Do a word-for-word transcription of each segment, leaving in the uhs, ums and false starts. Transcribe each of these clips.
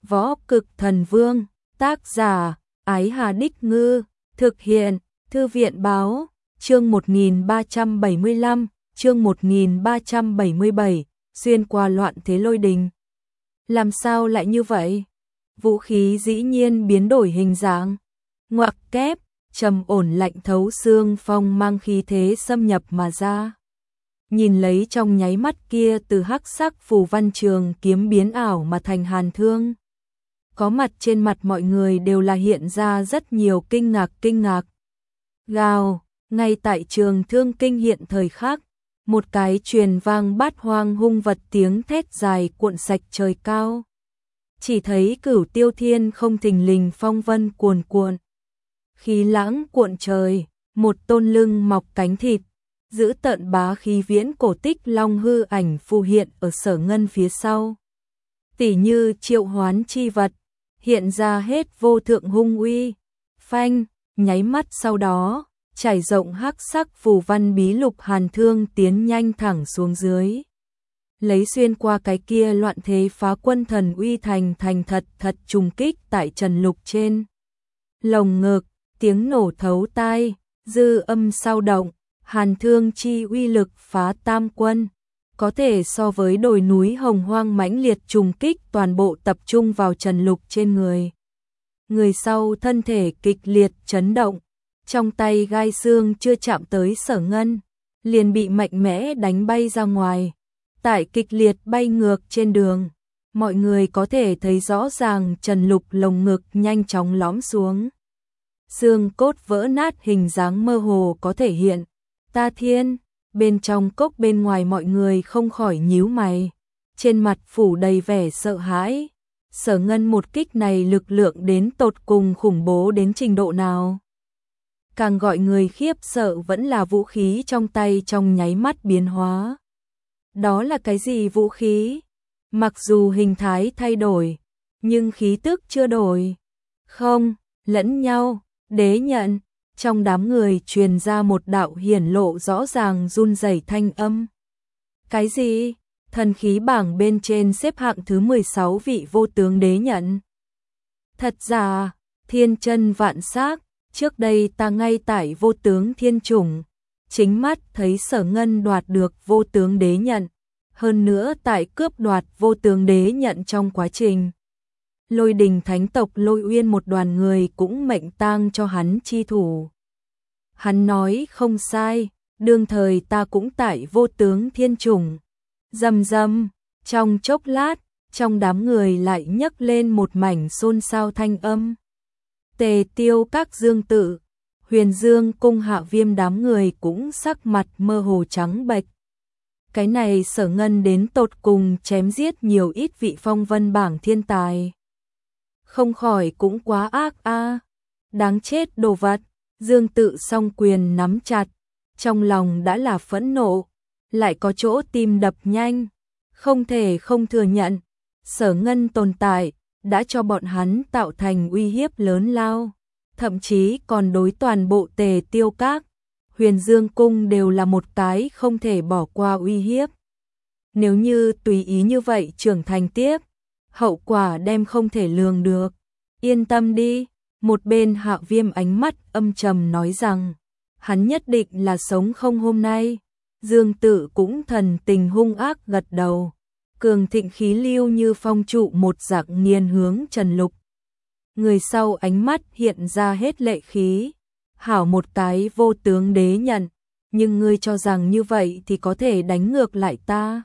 Võ Cực Thần Vương, tác giả, Ái Hà Đích Ngư, thực hiện, Thư viện Báo, chương một nghìn ba trăm bảy mươi lăm, chương một nghìn ba trăm bảy mươi bảy, xuyên qua loạn thế lôi đình. Làm sao lại như vậy? Vũ khí dĩ nhiên biến đổi hình dáng, ngoặc kép, trầm ổn lạnh thấu xương phong mang khí thế xâm nhập mà ra. Nhìn lấy trong nháy mắt kia từ hắc sắc phù văn trường kiếm biến ảo mà thành hàn thương. Có mặt trên mặt mọi người đều là hiện ra rất nhiều kinh ngạc kinh ngạc. Gào, ngay tại trường thương kinh hiện thời khắc, một cái truyền vang bát hoang hung vật tiếng thét dài cuộn sạch trời cao. Chỉ thấy Cửu Tiêu Thiên không thình lình phong vân cuồn cuộn. Khí lãng cuộn trời, một tôn lưng mọc cánh thịt, giữ tợn bá khí viễn cổ tích long hư ảnh phù hiện ở Sở Ngân phía sau. Tỉ như triệu hoán chi vật, hiện ra hết vô thượng hung uy, phanh, nháy mắt sau đó, trải rộng hắc sắc phù văn bí lục hàn thương tiến nhanh thẳng xuống dưới. Lấy xuyên qua cái kia loạn thế phá quân thần uy thành thành thật thật trùng kích tại trần lục trên. Lồng ngực, tiếng nổ thấu tai, dư âm sao động, hàn thương chi uy lực phá tam quân. Có thể so với đồi núi hồng hoang mãnh liệt trùng kích toàn bộ tập trung vào trần lục trên người. Người sau thân thể kịch liệt chấn động, trong tay gai xương chưa chạm tới Sở Ngân, liền bị mạnh mẽ đánh bay ra ngoài. Tại kịch liệt bay ngược trên đường, mọi người có thể thấy rõ ràng trần lục lồng ngực nhanh chóng lõm xuống. Xương cốt vỡ nát hình dáng mơ hồ có thể hiện. Ta thiên, bên trong cốc bên ngoài mọi người không khỏi nhíu mày. Trên mặt phủ đầy vẻ sợ hãi. Sở Ngân một kích này lực lượng đến tột cùng khủng bố đến trình độ nào. Càng gọi người khiếp sợ vẫn là vũ khí trong tay trong nháy mắt biến hóa. Đó là cái gì vũ khí? Mặc dù hình thái thay đổi, nhưng khí tức chưa đổi. Không, lẫn nhau, đế nhận. Trong đám người truyền ra một đạo hiển lộ rõ ràng run rẩy thanh âm. Cái gì? Thần khí bảng bên trên xếp hạng thứ mười sáu vị vô tướng đế nhận. Thật ra, thiên chân vạn xác, trước đây ta ngay tại vô tướng thiên chủng, chính mắt thấy Sở Ngân đoạt được vô tướng đế nhận, hơn nữa tại cướp đoạt vô tướng đế nhận trong quá trình. Lôi đình thánh tộc Lôi Uyên một đoàn người cũng mệnh tang cho hắn chi thủ. Hắn nói không sai, đương thời ta cũng tại vô tướng thiên chủng. Rầm rầm, trong chốc lát, trong đám người lại nhấc lên một mảnh xôn xao thanh âm. Tề Tiêu Các Dương Tự, Huyền Dương Cung Hạ Viêm đám người cũng sắc mặt mơ hồ trắng bệch. Cái này Sở Ngân đến tột cùng chém giết nhiều ít vị phong vân bảng thiên tài. Không khỏi cũng quá ác a, à. Đáng chết đồ vật. Dương Tự song quyền nắm chặt, trong lòng đã là phẫn nộ, lại có chỗ tim đập nhanh, không thể không thừa nhận, Sở Ngân tồn tại đã cho bọn hắn tạo thành uy hiếp lớn lao, thậm chí còn đối toàn bộ Tề Tiêu Các, Huyền Dương Cung đều là một cái không thể bỏ qua uy hiếp. Nếu như tùy ý như vậy trưởng thành tiếp, hậu quả đem không thể lường được. Yên tâm đi. Một bên Hạ Viêm ánh mắt âm trầm nói rằng, hắn nhất định là sống không hôm nay. Dương Tự cũng thần tình hung ác gật đầu, cường thịnh khí lưu như phong trụ một dạng nghiền hướng Trần Lục. Người sau ánh mắt hiện ra hết lệ khí, hảo một cái vô tướng đế nhận, nhưng ngươi cho rằng như vậy thì có thể đánh ngược lại ta.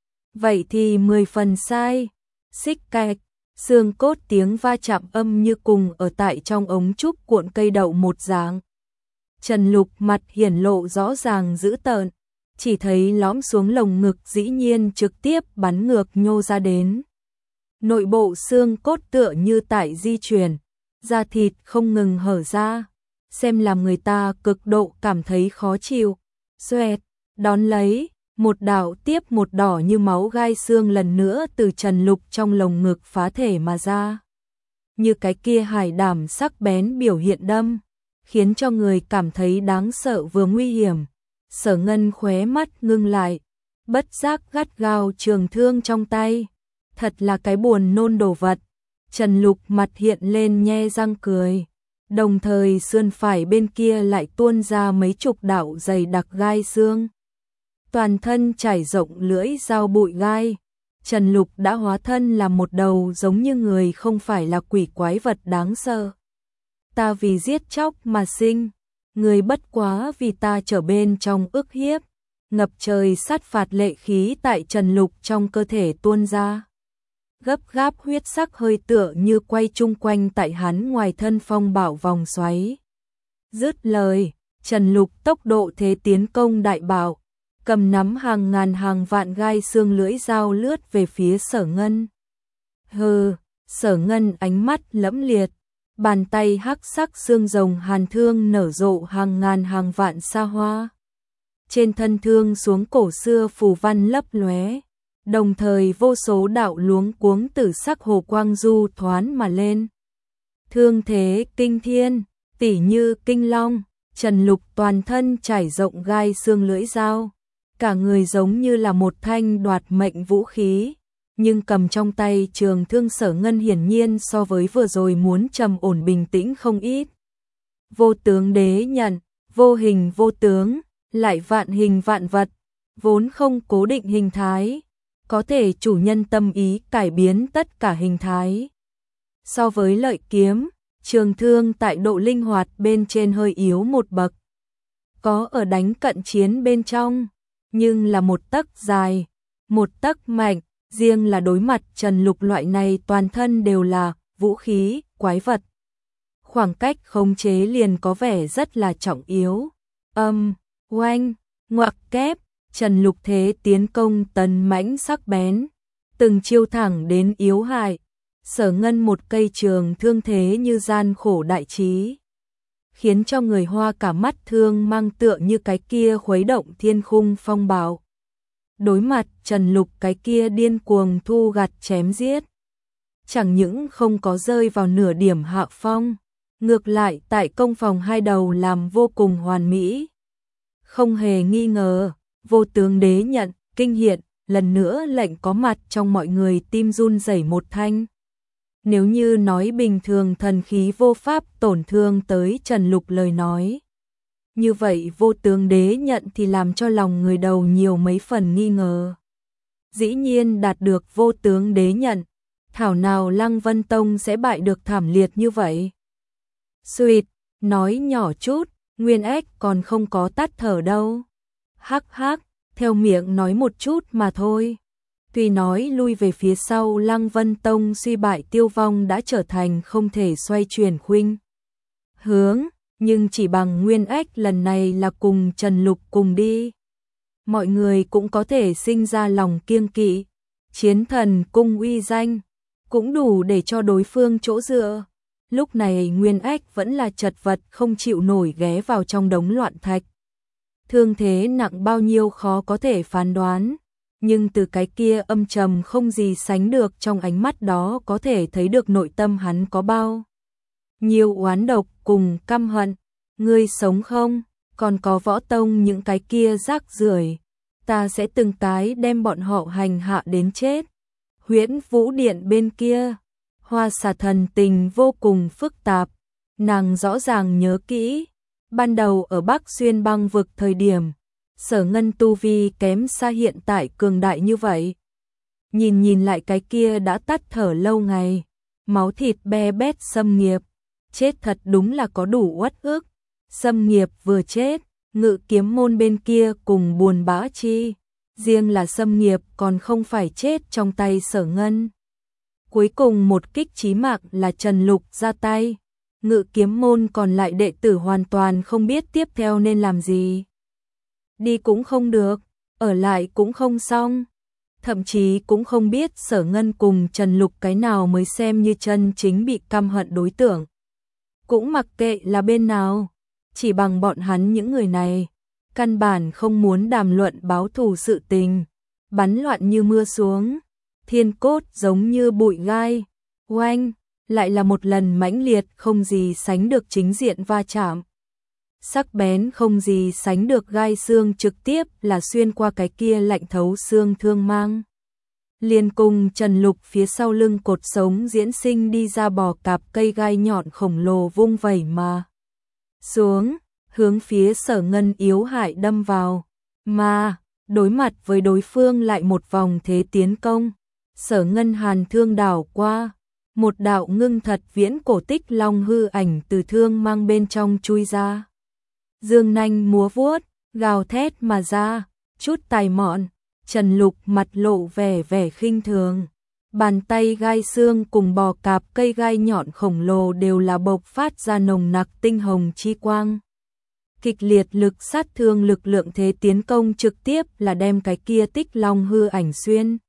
Vậy thì mười phần sai, xích cạch. Xương cốt tiếng va chạm âm như cùng ở tại trong ống trúc cuộn cây đậu một dạng. Trần Lục mặt hiển lộ rõ ràng dữ tợn, chỉ thấy lõm xuống lồng ngực dĩ nhiên trực tiếp bắn ngược nhô ra đến. Nội bộ xương cốt tựa như tại di chuyển, da thịt không ngừng hở ra, xem làm người ta cực độ cảm thấy khó chịu. Xoẹt, đón lấy. Một đạo tiếp một đỏ như máu gai xương lần nữa từ Trần Lục trong lồng ngực phá thể mà ra. Như cái kia hải đảm sắc bén biểu hiện đâm, khiến cho người cảm thấy đáng sợ vừa nguy hiểm. Sở Ngân khóe mắt ngưng lại, bất giác gắt gao trường thương trong tay. Thật là cái buồn nôn đồ vật. Trần Lục mặt hiện lên nhe răng cười, đồng thời sườn phải bên kia lại tuôn ra mấy chục đạo dày đặc gai xương. Toàn thân trải rộng lưỡi dao bụi gai, Trần Lục đã hóa thân là một đầu giống như người, không phải là quỷ quái vật đáng sợ. Ta vì giết chóc mà sinh, người bất quá vì ta trở bên trong ức hiếp. Ngập trời sát phạt lệ khí tại Trần Lục trong cơ thể tuôn ra. Gấp gáp huyết sắc hơi tựa như quay chung quanh tại hắn ngoài thân phong bạo vòng xoáy. Dứt lời, Trần Lục tốc độ thế tiến công đại bạo, cầm nắm hàng ngàn hàng vạn gai xương lưỡi dao lướt về phía Sở Ngân. Hừ, Sở Ngân ánh mắt lẫm liệt, bàn tay hắc sắc xương rồng hàn thương nở rộ hàng ngàn hàng vạn sa hoa. Trên thân thương xuống cổ xưa phù văn lấp lóe, đồng thời vô số đạo luống cuống tử sắc hồ quang du thoán mà lên. Thương thế kinh thiên, tỉ như kinh long, Trần Lục toàn thân trải rộng gai xương lưỡi dao, cả người giống như là một thanh đoạt mệnh vũ khí, nhưng cầm trong tay trường thương Sở Ngân hiển nhiên so với vừa rồi muốn trầm ổn bình tĩnh không ít. Vô tướng đế nhận, vô hình vô tướng, lại vạn hình vạn vật, vốn không cố định hình thái, có thể chủ nhân tâm ý cải biến tất cả hình thái. So với lợi kiếm, trường thương tại độ linh hoạt bên trên hơi yếu một bậc. Có ở đánh cận chiến bên trong, nhưng là một tấc dài, một tấc mạnh, riêng là đối mặt Trần Lục loại này toàn thân đều là vũ khí, quái vật. Khoảng cách khống chế liền có vẻ rất là trọng yếu. Âm, oanh, ngoặc kép, Trần Lục thế tiến công tấn mãnh sắc bén, từng chiêu thẳng đến yếu hại. Sở Ngân một cây trường thương thế như gian khổ đại trí, khiến cho người Hoa cả mắt thương mang tựa như cái kia khuấy động thiên khung phong bạo. Đối mặt Trần Lục cái kia điên cuồng thu gặt chém giết, chẳng những không có rơi vào nửa điểm hạ phong, ngược lại tại công phòng hai đầu làm vô cùng hoàn mỹ. Không hề nghi ngờ, vô tướng đế nhận, kinh hiện, lần nữa lệnh có mặt trong mọi người tim run rẩy một thanh. Nếu như nói bình thường thần khí vô pháp tổn thương tới Trần Lục lời nói, như vậy vô tướng đế nhận thì làm cho lòng người đầu nhiều mấy phần nghi ngờ. Dĩ nhiên đạt được vô tướng đế nhận, thảo nào Lăng Vân Tông sẽ bại được thảm liệt như vậy. Xuyệt, nói nhỏ chút, Nguyên Ếch còn không có tắt thở đâu. Hắc hắc, theo miệng nói một chút mà thôi. Tuy nói lui về phía sau Lăng Vân Tông suy bại tiêu vong đã trở thành không thể xoay chuyển khuynh hướng, nhưng chỉ bằng Nguyên Ếch lần này là cùng Trần Lục cùng đi, mọi người cũng có thể sinh ra lòng kiêng kỵ. Chiến thần cung uy danh cũng đủ để cho đối phương chỗ dựa. Lúc này Nguyên Ếch vẫn là chật vật không chịu nổi ghé vào trong đống loạn thạch. Thương thế nặng bao nhiêu khó có thể phán đoán, nhưng từ cái kia âm trầm không gì sánh được trong ánh mắt đó có thể thấy được nội tâm hắn có bao nhiều oán độc cùng căm hận. Ngươi sống không? Còn có Võ Tông những cái kia rác rưởi, ta sẽ từng cái đem bọn họ hành hạ đến chết. Huyễn Vũ Điện bên kia, Hoa Xà thần tình vô cùng phức tạp, nàng rõ ràng nhớ kỹ, ban đầu ở Bắc Xuyên băng vực thời điểm, Sở Ngân tu vi kém xa hiện tại cường đại như vậy. Nhìn nhìn lại cái kia đã tắt thở lâu ngày, máu thịt be bét Xâm Nghiệp, chết thật đúng là có đủ uất ức. Xâm Nghiệp vừa chết, Ngự Kiếm môn bên kia cùng buồn bã chi, riêng là Xâm Nghiệp còn không phải chết trong tay Sở Ngân. Cuối cùng một kích chí mạng là Trần Lục ra tay, Ngự Kiếm môn còn lại đệ tử hoàn toàn không biết tiếp theo nên làm gì. Đi cũng không được, ở lại cũng không xong, thậm chí cũng không biết Sở Ngân cùng Trần Lục cái nào mới xem như chân chính bị căm hận đối tượng. Cũng mặc kệ là bên nào, chỉ bằng bọn hắn những người này, căn bản không muốn đàm luận báo thù sự tình, bắn loạn như mưa xuống, thiên cốt giống như bụi gai, oanh, lại là một lần mãnh liệt không gì sánh được chính diện va chạm. Sắc bén không gì sánh được gai xương trực tiếp là xuyên qua cái kia lạnh thấu xương thương mang. liền cùng Trần Lục phía sau lưng cột sống diễn sinh đi ra bò cạp cây gai nhọn khổng lồ vung vẩy mà xuống, hướng phía Sở Ngân yếu hại đâm vào, mà đối mặt với đối phương lại một vòng thế tiến công, Sở Ngân hàn thương đảo qua, một đạo ngưng thật viễn cổ tích long hư ảnh từ thương mang bên trong chui ra. Dương nanh múa vuốt, gào thét mà ra, chút tài mọn, Trần Lục mặt lộ vẻ vẻ khinh thường. Bàn tay gai xương cùng bò cạp cây gai nhọn khổng lồ đều là bộc phát ra nồng nặc tinh hồng chi quang. Kịch liệt lực sát thương lực lượng thế tiến công trực tiếp là đem cái kia tích long hư ảnh xuyên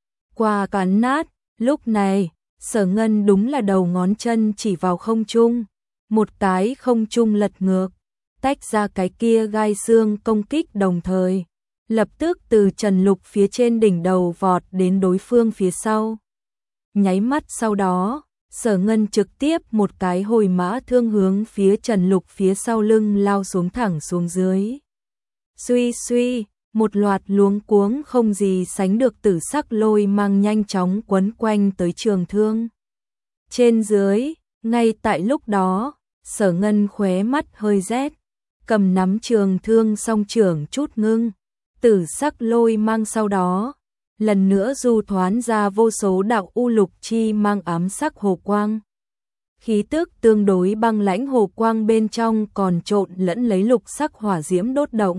qua cắn nát. Lúc này, Sở Ngân đúng là đầu ngón chân chỉ vào không trung, một cái không trung lật ngược, tách ra cái kia gai xương công kích đồng thời, lập tức từ Trần Lục phía trên đỉnh đầu vọt đến đối phương phía sau. Nháy mắt sau đó, Sở Ngân trực tiếp một cái hồi mã thương hướng phía Trần Lục phía sau lưng lao xuống thẳng xuống dưới. Suy suy, một loạt luống cuống không gì sánh được tử sắc lôi mang nhanh chóng quấn quanh tới trường thương. Trên dưới, ngay tại lúc đó, Sở Ngân khóe mắt hơi rét, cầm nắm trường thương song trưởng chút ngưng, tử sắc lôi mang sau đó, lần nữa du thoán ra vô số đạo u lục chi mang ám sắc hồ quang. Khí tức tương đối băng lãnh hồ quang bên trong còn trộn lẫn lấy lục sắc hỏa diễm đốt động.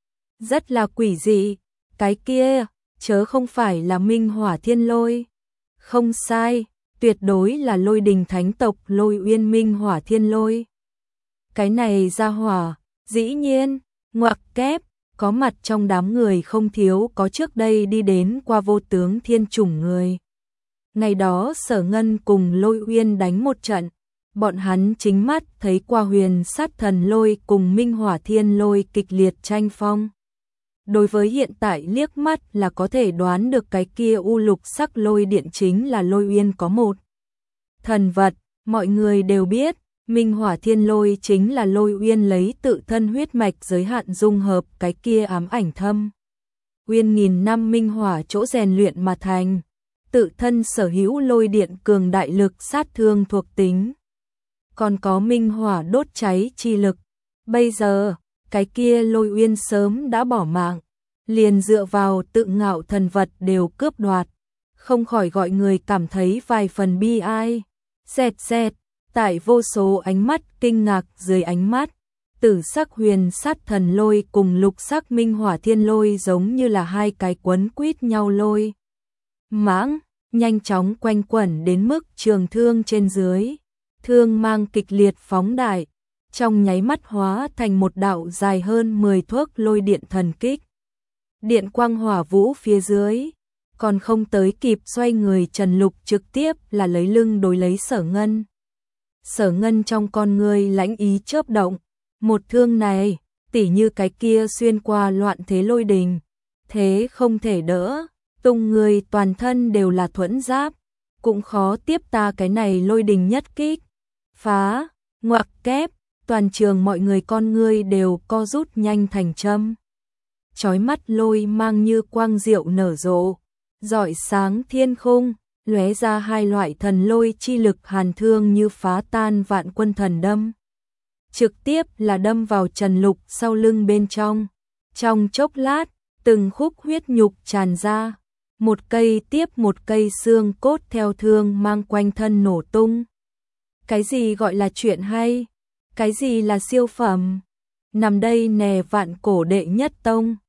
Rất là quỷ dị, cái kia, chớ không phải là Minh Hỏa Thiên Lôi. Không sai, tuyệt đối là Lôi Đình Thánh tộc Lôi Uyên Minh Hỏa Thiên Lôi. Cái này ra hỏa, dĩ nhiên, ngoặc kép, có mặt trong đám người không thiếu có trước đây đi đến qua vô tướng thiên chủng người. Ngày đó Sở Ngân cùng Lôi Uyên đánh một trận, bọn hắn chính mắt thấy qua huyền sát thần lôi cùng Minh Hỏa Thiên Lôi kịch liệt tranh phong. Đối với hiện tại liếc mắt là có thể đoán được cái kia u lục sắc lôi điện chính là Lôi Uyên có một thần vật, mọi người đều biết, Minh Hỏa Thiên Lôi chính là Lôi Uyên lấy tự thân huyết mạch giới hạn dung hợp cái kia ám ảnh thâm. Uyên nghìn năm minh hỏa chỗ rèn luyện mà thành, tự thân sở hữu lôi điện cường đại lực sát thương thuộc tính. Còn có minh hỏa đốt cháy chi lực. Bây giờ, cái kia Lôi Uyên sớm đã bỏ mạng, liền dựa vào tự ngạo thần vật đều cướp đoạt, không khỏi gọi người cảm thấy vài phần bi ai. Xẹt xẹt, tại vô số ánh mắt kinh ngạc dưới ánh mắt, tử sắc huyền sát thần lôi cùng lục sắc minh hỏa thiên lôi giống như là hai cái quấn quýt nhau lôi mãng, nhanh chóng quanh quẩn đến mức trường thương trên dưới, thương mang kịch liệt phóng đại, trong nháy mắt hóa thành một đạo dài hơn mười thước lôi điện thần kích. Điện quang hỏa vũ phía dưới, còn không tới kịp xoay người, Trần Lục trực tiếp là lấy lưng đối lấy Sở Ngân. Sở Ngân trong con người lãnh ý chớp động, một thương này, tỉ như cái kia xuyên qua loạn thế lôi đình, thế không thể đỡ, tung người toàn thân đều là thuẫn giáp, cũng khó tiếp ta cái này lôi đình nhất kích. Phá, ngoặc kép, toàn trường mọi người con ngươi đều co rút nhanh thành châm. Chói mắt lôi mang như quang diệu nở rộ, rọi sáng thiên khung, lóe ra hai loại thần lôi chi lực hàn thương như phá tan vạn quân thần đâm. Trực tiếp là đâm vào Trần Lục sau lưng bên trong. Trong chốc lát, từng khúc huyết nhục tràn ra, một cây tiếp một cây xương cốt theo thương mang quanh thân nổ tung. Cái gì gọi là chuyện hay? Cái gì là siêu phẩm? Nằm đây nè vạn cổ đệ nhất tông,